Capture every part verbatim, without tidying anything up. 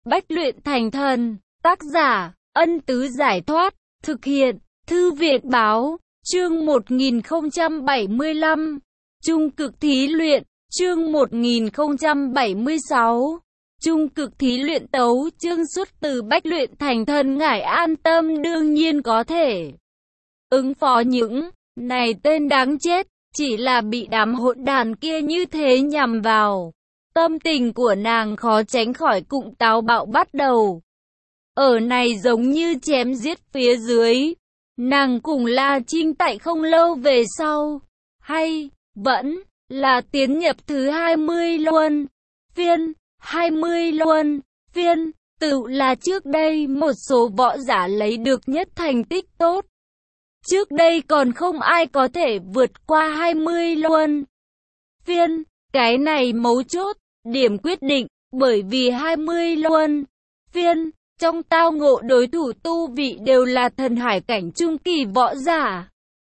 Bách luyện thành thần. Tác giả, Ân Tứ Giải Thoát. Thực hiện, Thư viện Báo. Chương một nghìn không trăm bảy mươi lăm. Trung cực thí luyện. Chương một nghìn không trăm bảy mươi sáu. Trung cực thí luyện tấu chương xuất từ Bách luyện thành thần. Ngài an tâm, đương nhiên có thể ứng phó những này tên đáng chết, chỉ là bị đám hỗn đàn kia như thế nhằm vào. Tâm tình của nàng khó tránh khỏi cụng táo bạo bắt đầu. Ở này giống như chém giết phía dưới. Nàng cùng La Trinh tại không lâu về sau, hay vẫn là tiến nhập thứ hai mươi luân phiên. hai mươi luân phiên, tự là trước đây một số võ giả lấy được nhất thành tích tốt. Trước đây còn không ai có thể vượt qua hai mươi luân phiên. Cái này mấu chốt, điểm quyết định, bởi vì hai mươi luân phiên, trong tao ngộ đối thủ tu vị đều là thần hải cảnh trung kỳ võ giả.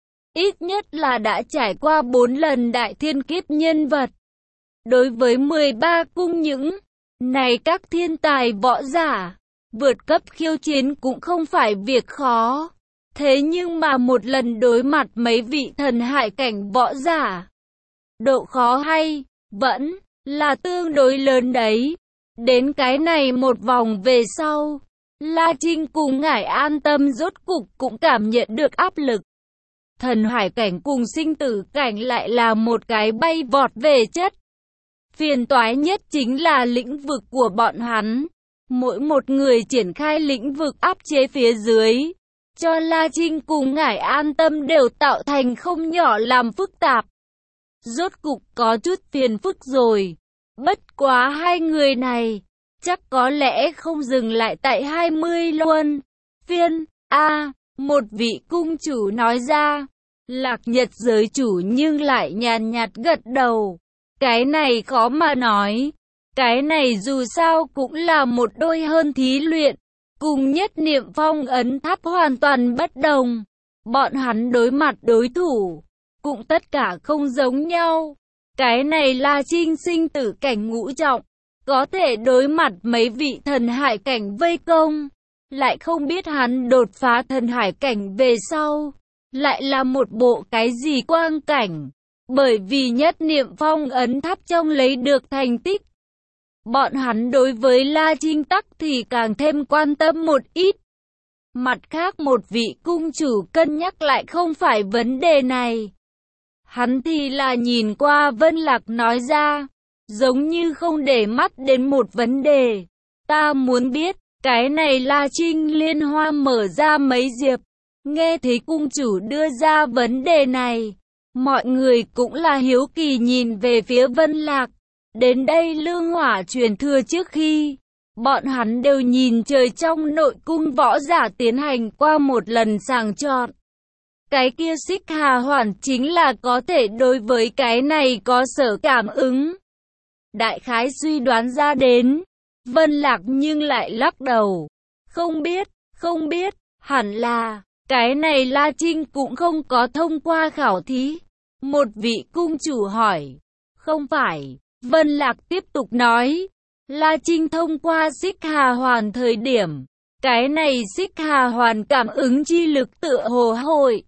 Ít nhất là đã trải qua bốn lần đại thiên kiếp nhân vật. Đối với mười ba cung những này các thiên tài võ giả, vượt cấp khiêu chiến cũng không phải việc khó. Thế nhưng mà một lần đối mặt mấy vị thần hải cảnh võ giả, độ khó hay vẫn là tương đối lớn đấy. Đến cái này một vòng về sau, La Trinh cùng Ngải an tâm rốt cục cũng cảm nhận được áp lực. Thần hải cảnh cùng sinh tử cảnh lại là một cái bay vọt về chất. Phiền toái nhất chính là lĩnh vực của bọn hắn. Mỗi một người triển khai lĩnh vực áp chế phía dưới, cho La Trinh cùng Ngải an tâm đều tạo thành không nhỏ làm phức tạp. Rốt cục có chút phiền phức rồi. Bất quá hai người này, chắc có lẽ không dừng lại tại hai mươi luân phiên. A, à, một vị cung chủ nói ra. Lạc Nhật giới chủ nhưng lại nhàn nhạt gật đầu. Cái này khó mà nói. Cái này dù sao cũng là một đôi hơn thí luyện. Cùng nhất niệm phong ấn tháp hoàn toàn bất đồng. Bọn hắn đối mặt đối thủ cũng tất cả không giống nhau. Cái này là Trinh sinh tử cảnh ngũ trọng, có thể đối mặt mấy vị thần hải cảnh vây công. Lại không biết hắn đột phá thần hải cảnh về sau, lại là một bộ cái gì quang cảnh. Bởi vì nhất niệm phong ấn tháp trong lấy được thành tích, bọn hắn đối với La Trinh tắc thì càng thêm quan tâm một ít. Mặt khác một vị cung chủ cân nhắc lại không phải vấn đề này. Hắn thì là nhìn qua Vân Lạc nói ra, giống như không để mắt đến một vấn đề. Ta muốn biết, cái này La Trinh liên hoa mở ra mấy diệp. Nghe thấy cung chủ đưa ra vấn đề này, mọi người cũng là hiếu kỳ nhìn về phía Vân Lạc. Đến đây lương hỏa truyền thừa trước khi, bọn hắn đều nhìn trời trong nội cung võ giả tiến hành qua một lần sàng chọn. Cái kia Xích Hà Hoàn chính là có thể đối với cái này có sở cảm ứng. Đại khái suy đoán ra đến, Vân Lạc nhưng lại lắc đầu. Không biết, không biết, hẳn là, cái này La Trinh cũng không có thông qua khảo thí. Một vị cung chủ hỏi. Không phải, Vân Lạc tiếp tục nói. La Trinh thông qua Xích Hà Hoàn thời điểm, cái này Xích Hà Hoàn cảm ứng chi lực tựa hồ hội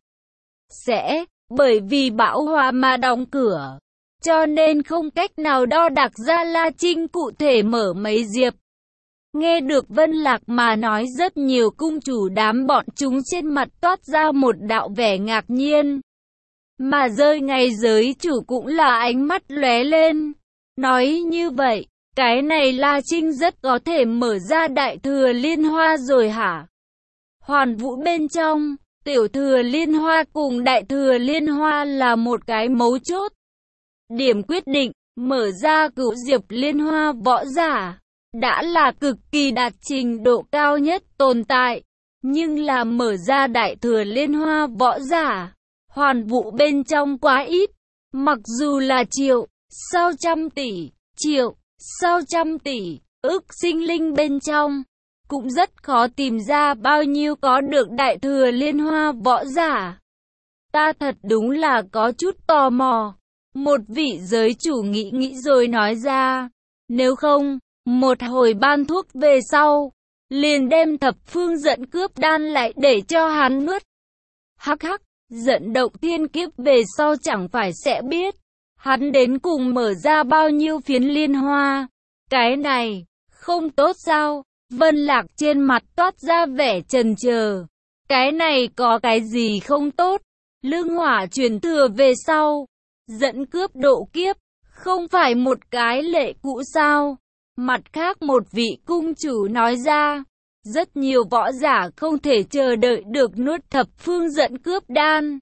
sẽ, bởi vì bão hòa mà đóng cửa, cho nên không cách nào đo đạc ra La Trinh cụ thể mở mấy diệp. Nghe được Vân Lạc mà nói, rất nhiều cung chủ đám bọn chúng trên mặt toát ra một đạo vẻ ngạc nhiên. Mà rơi ngay giới chủ cũng là ánh mắt lóe lên. Nói như vậy, cái này La Trinh rất có thể mở ra đại thừa liên hoa rồi hả? Hoàn vũ bên trong, tiểu thừa liên hoa cùng đại thừa liên hoa là một cái mấu chốt. Điểm quyết định, mở ra cửu diệp liên hoa võ giả, đã là cực kỳ đạt trình độ cao nhất tồn tại. Nhưng là mở ra đại thừa liên hoa võ giả, hoàn vũ bên trong quá ít. Mặc dù là triệu, sao trăm tỷ, triệu, sao trăm tỷ, ức sinh linh bên trong, cũng rất khó tìm ra bao nhiêu có được đại thừa liên hoa võ giả. Ta thật đúng là có chút tò mò. Một vị giới chủ nghĩ nghĩ rồi nói ra. Nếu không, Một hồi ban thuốc về sau, liền đem thập phương dẫn cướp đan lại để cho hắn nuốt. Hắc hắc, dẫn động thiên kiếp về sau chẳng phải sẽ biết, hắn đến cùng mở ra bao nhiêu phiến liên hoa. Cái này, không tốt sao? Vân Lạc trên mặt toát ra vẻ chần chờ. Cái này có cái gì không tốt? Lương hỏa truyền thừa về sau, dẫn cướp độ kiếp, không phải một cái lệ cũ sao? Mặt khác một vị cung chủ nói ra, rất nhiều võ giả không thể chờ đợi được nuốt thập phương dẫn cướp đan,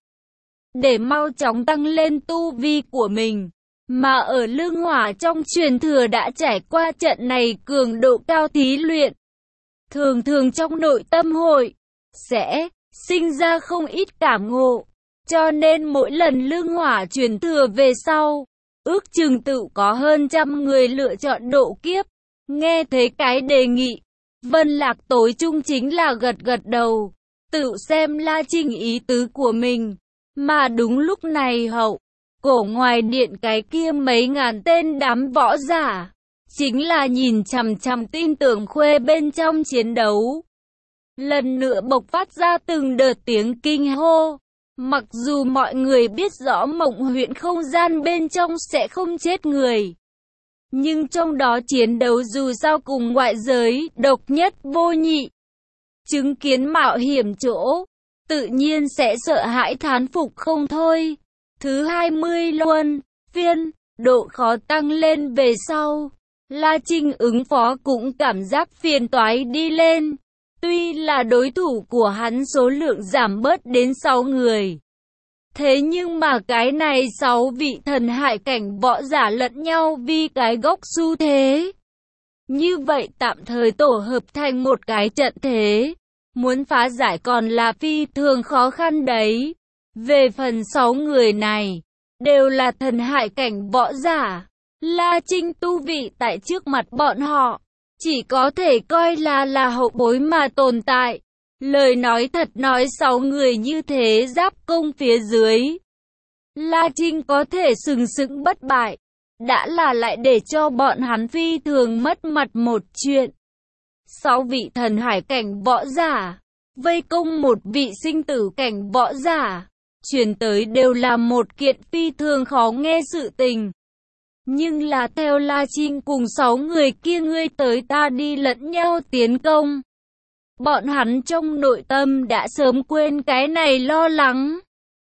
để mau chóng tăng lên tu vi của mình. Mà ở lương hỏa trong truyền thừa đã trải qua trận này cường độ cao thí luyện. Thường thường trong nội tâm hội, sẽ sinh ra không ít cảm ngộ. Cho nên mỗi lần lương hỏa truyền thừa về sau, ước chừng tự có hơn trăm người lựa chọn độ kiếp. Nghe thấy cái đề nghị, Vân Lạc tối trung chính là gật gật đầu, tự xem La Trinh ý tứ của mình. Mà đúng lúc này hậu, cổ ngoài điện cái kia mấy ngàn tên đám võ giả, chính là nhìn chằm chằm tin tưởng khuê bên trong chiến đấu. Lần nữa bộc phát ra từng đợt tiếng kinh hô. Mặc dù mọi người biết rõ mộng huyện không gian bên trong sẽ không chết người, nhưng trong đó chiến đấu dù sao cùng ngoại giới, độc nhất vô nhị. Chứng kiến mạo hiểm chỗ, tự nhiên sẽ sợ hãi thán phục không thôi. Thứ hai mươi luân phiên, độ khó tăng lên về sau, La Trinh ứng phó cũng cảm giác phiền toái đi lên. Tuy là đối thủ của hắn số lượng giảm bớt đến sáu người, thế nhưng mà cái này sáu vị thần hải cảnh võ giả lẫn nhau vì cái gốc xu thế. Như vậy tạm thời tổ hợp thành một cái trận thế, muốn phá giải còn là phi thường khó khăn đấy. Về phần sáu người này, đều là thần hải cảnh võ giả. La Trinh tu vị tại trước mặt bọn họ, chỉ có thể coi là là hậu bối mà tồn tại. Lời nói thật nói sáu người như thế giáp công phía dưới, La Trinh có thể sừng sững bất bại, đã là lại để cho bọn hắn phi thường mất mặt một chuyện. Sáu vị thần hải cảnh võ giả, vây công một vị sinh tử cảnh võ giả, truyền tới đều là một kiện phi thường khó nghe sự tình. Nhưng là theo La Trinh cùng sáu người kia ngươi tới ta đi lẫn nhau tiến công. Bọn hắn trong nội tâm đã sớm quên cái này lo lắng,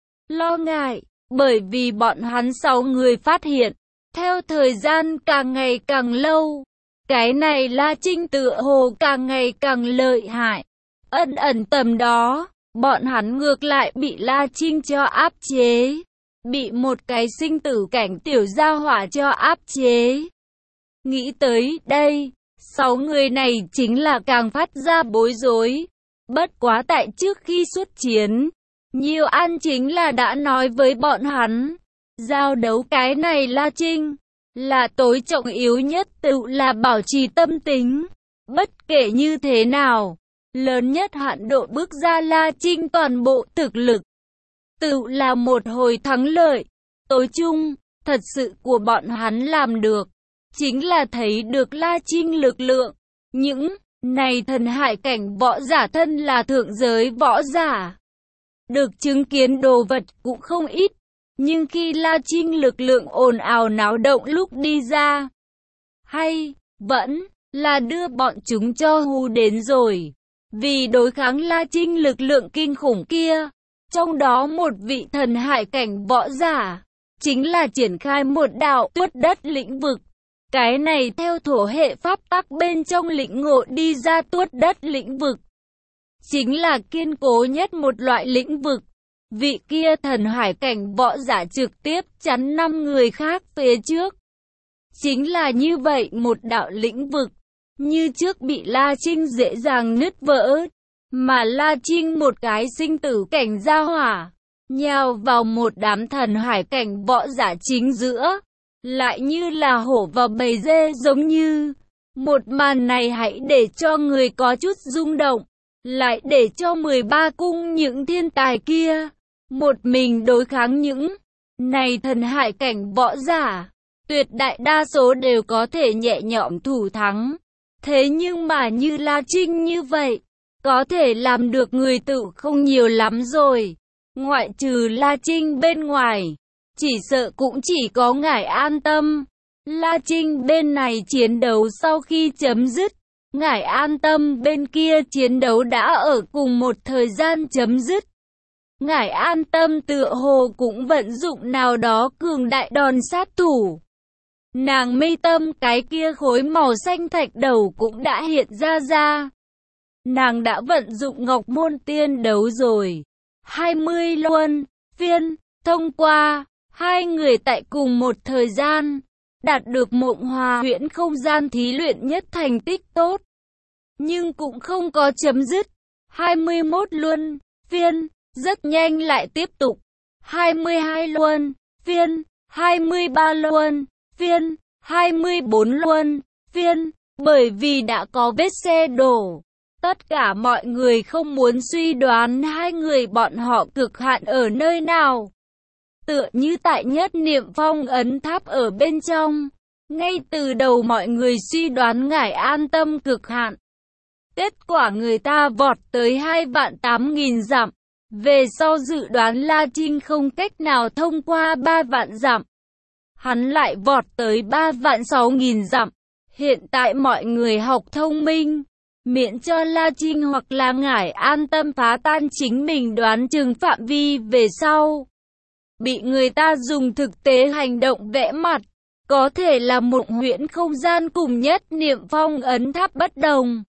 lo ngại, bởi vì bọn hắn sáu người phát hiện, theo thời gian càng ngày càng lâu, cái này La Trinh tựa hồ càng ngày càng lợi hại. Ẩn ẩn tầm đó, bọn hắn ngược lại bị La Trinh cho áp chế, bị một cái sinh tử cảnh tiểu gia hỏa cho áp chế. Nghĩ tới đây, sáu người này chính là càng phát ra bối rối. Bất quá tại trước khi xuất chiến, Nhiều An chính là đã nói với bọn hắn, giao đấu cái này La Trinh, là tối trọng yếu nhất tự là bảo trì tâm tính. Bất kể như thế nào, lớn nhất hạn độ bước ra La Trinh toàn bộ thực lực, tự là một hồi thắng lợi. Tối chung, thật sự của bọn hắn làm được, chính là thấy được La Trinh lực lượng. Những này thần hải cảnh võ giả thân là thượng giới võ giả, được chứng kiến đồ vật cũng không ít. Nhưng khi La Trinh lực lượng ồn ào náo động lúc đi ra, hay vẫn là đưa bọn chúng cho hù đến rồi. Vì đối kháng La Trinh lực lượng kinh khủng kia, trong đó một vị thần hải cảnh võ giả, chính là triển khai một đạo tuốt đất lĩnh vực. Cái này theo thổ hệ pháp tắc bên trong lĩnh ngộ đi ra tuốt đất lĩnh vực, chính là kiên cố nhất một loại lĩnh vực. Vị kia thần hải cảnh võ giả trực tiếp chắn năm người khác phía trước. Chính là như vậy một đạo lĩnh vực, như trước bị La Trinh dễ dàng nứt vỡ. Mà La Trinh một cái sinh tử cảnh gia hỏa, nhào vào một đám thần hải cảnh võ giả chính giữa, lại như là hổ vào bầy dê giống như. Một màn này hãy để cho người có chút rung động, lại để cho mười ba cung những thiên tài kia một mình đối kháng những này thần hải cảnh võ giả. tuyệt đại đa số đều có thể nhẹ nhõm thủ thắng. Thế nhưng mà như La Trinh như vậy, có thể làm được người tự không nhiều lắm rồi. Ngoại trừ La Trinh bên ngoài, chỉ sợ cũng chỉ có Ngải An Tâm. La Trinh bên này chiến đấu sau khi chấm dứt, Ngải An Tâm bên kia chiến đấu đã ở cùng một thời gian chấm dứt. Ngải An Tâm tựa hồ cũng vận dụng nào đó cường đại đòn sát thủ. Nàng mi tâm cái kia khối màu xanh thạch đầu cũng đã hiện ra ra. Nàng đã vận dụng Ngọc Môn Tiên đấu rồi. hai mươi luân phiên, thông qua, hai người tại cùng một thời gian, đạt được Mộng Hòa Huyễn không gian thí luyện nhất thành tích tốt. Nhưng cũng không có chấm dứt. hai mươi mốt luân phiên, rất nhanh lại tiếp tục. hai mươi hai luân phiên, hai mươi ba luân phiên, hai mươi bốn luân phiên, bởi vì đã có vết xe đổ. Tất cả mọi người không muốn suy đoán hai người bọn họ cực hạn ở nơi nào. Tựa như tại Nhất Niệm Phong ấn tháp ở bên trong. Ngay từ đầu mọi người suy đoán Ngải An Tâm cực hạn. Kết quả người ta vọt tới hai vạn tám nghìn dặm. Về sau dự đoán La Trinh không cách nào thông qua ba vạn dặm. Hắn lại vọt tới ba vạn sáu nghìn dặm. Hiện tại mọi người học thông minh. Miễn cho La Trinh hoặc là Ngải An Tâm phá tan chính mình đoán chừng phạm vi về sau. Bị người ta dùng thực tế hành động vẽ mặt. Có thể là một huyễn không gian cùng Nhất Niệm Phong ấn tháp bất đồng.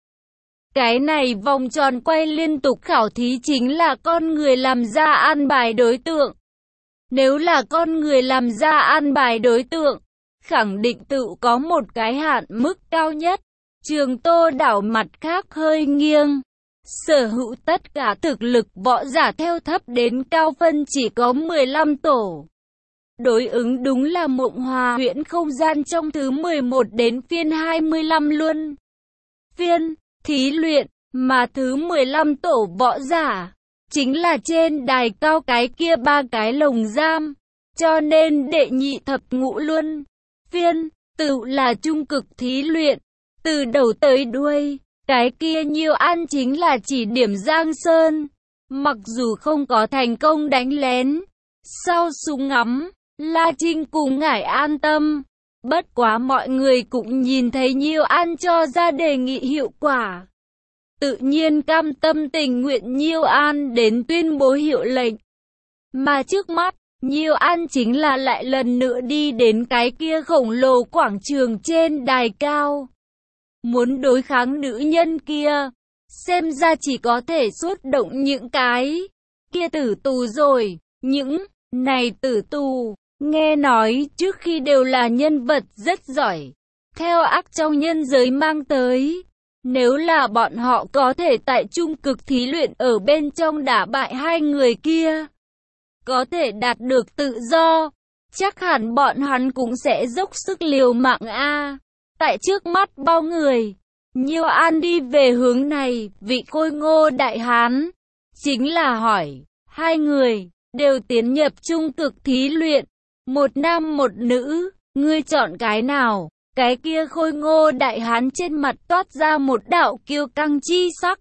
Cái này vòng tròn quay liên tục khảo thí chính là con người làm ra an bài đối tượng. Nếu là con người làm ra an bài đối tượng, khẳng định tự có một cái hạn mức cao nhất. Trường Tô đảo mặt khác hơi nghiêng. Sở hữu tất cả thực lực võ giả theo thấp đến cao phân chỉ có mười lăm tổ. Đối ứng đúng là Mộng Hòa Huyễn không gian trong thứ mười một đến phiên hai mươi lăm luân phiên thí luyện, mà thứ mười lăm tổ võ giả chính là trên đài cao cái kia ba cái lồng giam. Cho nên đệ nhị thập ngũ luân phiên tự là trung cực thí luyện, từ đầu tới đuôi. Cái kia Nhiêu An chính là chỉ điểm Giang Sơn. Mặc dù không có thành công đánh lén, sau súng ngắm, La Trinh cùng Ngải An Tâm. Bất quá mọi người cũng nhìn thấy Nhiêu An cho ra đề nghị hiệu quả. Tự nhiên cam tâm tình nguyện Nhiêu An đến tuyên bố hiệu lệnh. Mà trước mắt, Nhiêu An chính là lại lần nữa đi đến cái kia khổng lồ quảng trường trên đài cao. Muốn đối kháng nữ nhân kia, xem ra chỉ có thể xuất động những cái kia tử tù rồi. Những này tử tù, nghe nói trước khi đều là nhân vật rất giỏi, theo ác trong nhân giới mang tới. Nếu là bọn họ có thể tại trung cực thí luyện ở bên trong đả bại hai người kia, có thể đạt được tự do, chắc hẳn bọn hắn cũng sẽ dốc sức liều mạng a. Tại trước mắt bao người, Nhiêu An đi về hướng này, vị Khôi Ngô đại hán chính là hỏi, hai người đều tiến nhập trung cực thí luyện, một nam một nữ, ngươi chọn cái nào? Cái kia Khôi Ngô đại hán trên mặt toát ra một đạo kiêu căng chi sắc.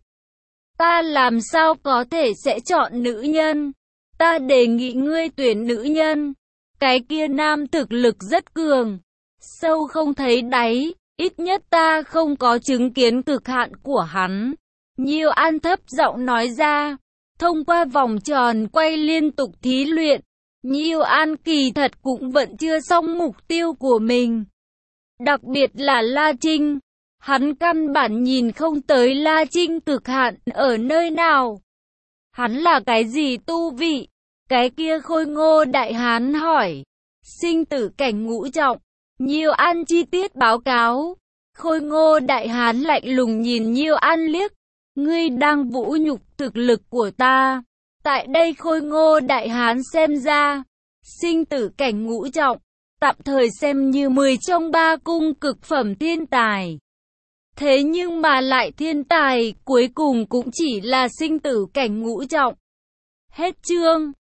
Ta làm sao có thể sẽ chọn nữ nhân? Ta đề nghị ngươi tuyển nữ nhân. Cái kia nam thực lực rất cường, sâu không thấy đáy, ít nhất ta không có chứng kiến cực hạn của hắn. Nhiêu An thấp giọng nói ra. Thông qua vòng tròn quay liên tục thí luyện, Nhiêu An kỳ thật cũng vẫn chưa xong mục tiêu của mình. Đặc biệt là La Trinh, hắn căn bản nhìn không tới La Trinh cực hạn ở nơi nào. Hắn là cái gì tu vị? Cái kia Khôi Ngô đại hán hỏi. Sinh tử cảnh ngũ trọng. Nhiêu An chi tiết báo cáo. Khôi Ngô đại hán lạnh lùng nhìn Nhiêu An liếc. Ngươi đang vũ nhục thực lực của ta. Tại đây Khôi Ngô đại hán xem ra, sinh tử cảnh ngũ trọng, tạm thời xem như mười trong ba cung cực phẩm thiên tài. Thế nhưng mà lại thiên tài, cuối cùng cũng chỉ là sinh tử cảnh ngũ trọng. Hết chương.